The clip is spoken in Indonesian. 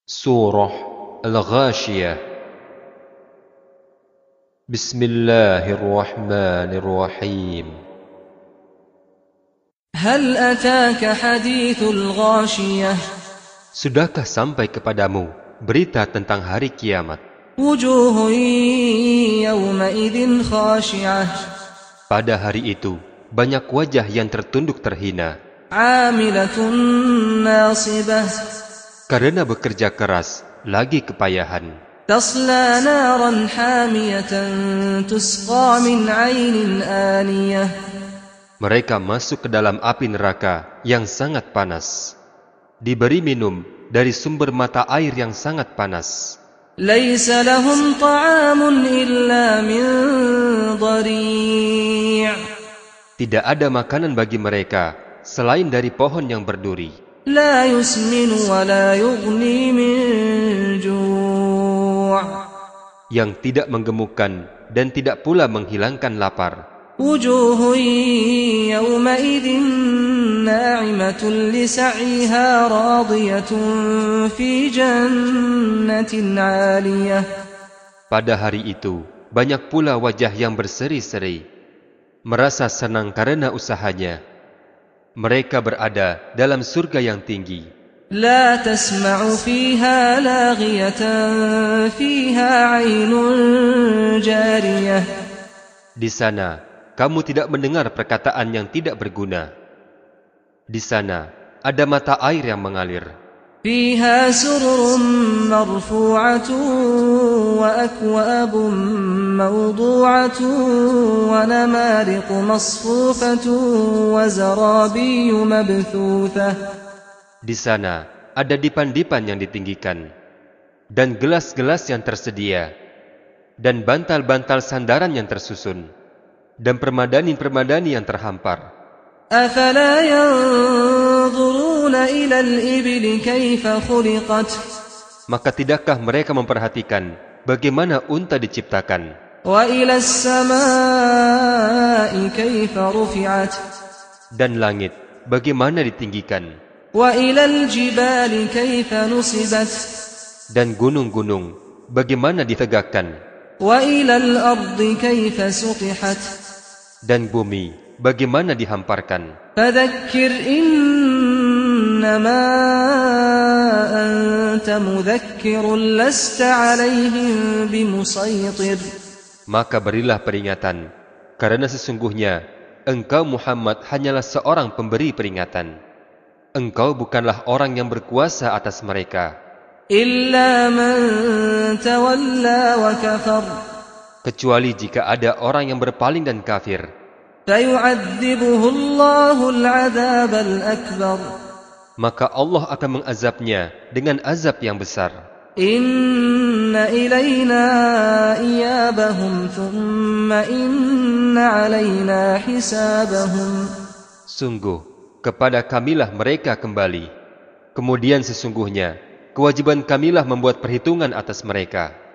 Surah Al-Ghashiyah. Bismillahirrahmanirrahim. Hal ataka hadithul ghashiyah. Sudahkah sampai kepadamu berita tentang hari kiamat? Wujuhun yawma idzin khashi'ah. Pada hari itu, banyak wajah yang tertunduk terhina. 'Amilatun nasibah. Karena bekerja keras, lagi kepayahan. Tasla naran hamiyatan tusqa min 'ainin aniyah. Mereka masuk ke dalam api neraka yang sangat panas. Diberi minum dari sumber mata air yang sangat panas. Laisa lahum ta'amun illa min dhari'. Tidak ada makanan bagi mereka selain dari pohon yang berduri. La yusminu wa la yughni min ju'. Yang tidak menggemukkan dan tidak pula menghilangkan lapar. Wujuhun yawma idzin na'imatun li sa'yiha radiyatun fi jannatin 'aliyah. Pada hari itu, banyak pula wajah yang berseri-seri, merasa senang karena usahanya. Mereka berada dalam surga yang tinggi. La tasma'u fiha laghiyatan fiha 'ainun jariyah. Di sana, kamu tidak mendengar perkataan yang tidak berguna. Di sana, ada mata air yang mengalir. Fiha sururun marfu'atun wa akwabun mawdu'atun wa namariqu masfufatun wa zarabiyyu mabthuthah. Di sana, ada dipan-dipan yang ditinggikan, dan gelas-gelas yang tersedia, dan bantal-bantal sandaran yang tersusun, dan permadani-permadani yang terhampar. Afala yanzuruna ila al-ibli kaifa khuliqat. Maka tidakkah mereka memperhatikan bagaimana unta diciptakan? Wa ila as-samaa'i kaifa rufi'at. Dan langit bagaimana ditinggikan? Wa ila al-jibali kaifa nusibat. Dan gunung-gunung bagaimana ditegakkan? Wa ila al-ardi kaifa sutihat. Dan bumi bagaimana dihamparkan? Fadzakkir innama anta mudzakkirun lasta 'alaihim bimusaytir. Maka berilah peringatan, karena sesungguhnya engkau Muhammad hanyalah seorang pemberi peringatan. Engkau bukanlah orang yang berkuasa atas mereka. Illa man tawalla wa kafar. Kecuali jika ada orang yang berpaling dan kafir. Fayu'adzibuhu Allahu al-'adzab al-akbar. Maka Allah akan mengazabnya dengan azab yang besar. Inna ilayna iyabahum thumma inna 'alaina hisabahum. Sungguh, kepada kamilah mereka kembali. Kemudian sesungguhnya, kewajiban kamilah membuat perhitungan atas mereka.